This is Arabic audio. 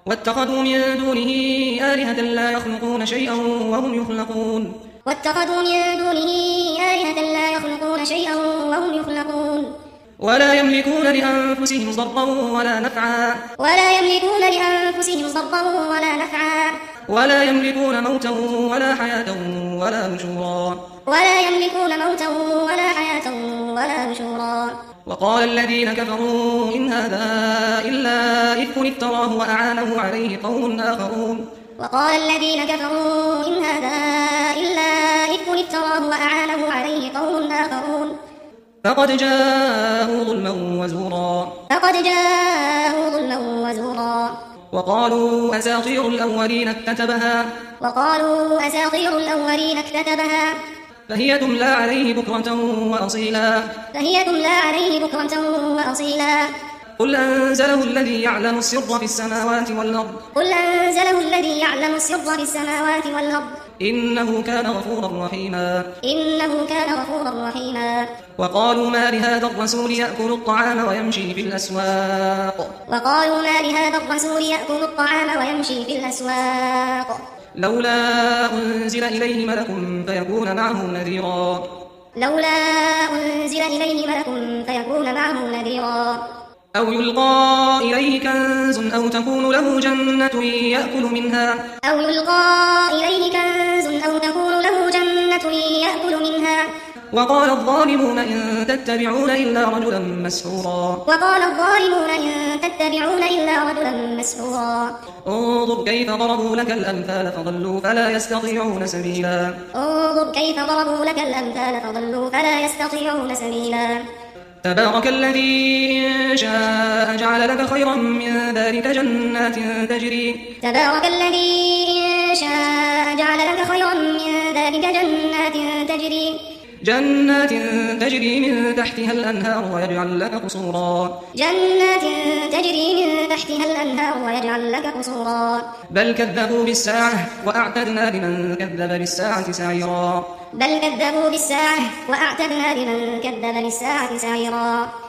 واتخذوا من دونه آلهة لا يخلقون شيئا وهم يخلقون واتخذوا من دونه آلهة لا يخلقون شيئا وهم يخلقون ولا يملكون لأنفسهم ضرا ولا نفعا ولا يملكون لأنفسهم ضرا ولا نفعا ولا يملكون موتا ولا حياة ولا نشورا ولا يملكون موتا ولا حياة ولا نشورا وقال الذين كفروا إن هذا إلا إفك افتراه وأعانه عليه قوم آخرون وقال الذين كفروا إن هذا إلا إفك افتراه وأعانه عليه قوم آخرون فقد جاءوا ظلما وزورا فقد جاءوا ظلما وزورا وقالوا أساطير الأولين اكتتبها وقالوا أساطير الأولين اكتتبها فهي تملى عليه بكرة وأصيلا فهي تملى عليه بكرة وأصيلا قل أنزله الذي يعلم السر في السماوات والأرض قل أنزله الذي يعلم السر في السماوات والأرض إنه كان غفورا رحيما إنه كان غفورا رحيما وقالوا ما لهذا الرسول يأكل الطعام ويمشي في الأسواق وقالوا ما لهذا الرسول يأكل الطعام ويمشي في الأسواق لولا أنزل إليه ملك فيكون معه نذيرا لولا أنزل إليه ملك فيكون معه نذيرا أو يلقى إليه كنز أو تكون له جنة يأكل منها أو يلقى إليه كنز أو تكون له جنة يأكل منها وقال الظالمون إن تتبعون إلا رجلا مسحورا وقال الظالمون إن تتبعون إلا رجلا مسحورا انظر كيف ضربوا لك الأمثال فضلوا فلا يستطيعون سبيلا انظر كيف ضربوا لك الأمثال فضلوا فلا يستطيعون سبيلا تبارك الذي إن شاء جعل لك خيرا من ذلك جنات تجري تبارك الذي إن شاء جعل لك خيرا من ذلك جنات تجري من تحتها الأنهار ويجعل لك قصورا جنات تجري من تحتها الأنهار ويجعل لك قصورا بل كذبوا بالساعة وأعتدنا لمن كذب بالساعة سعيرا بل كذبوا بالساعة وأعتدنا لمن كذب بالساعة سعيرا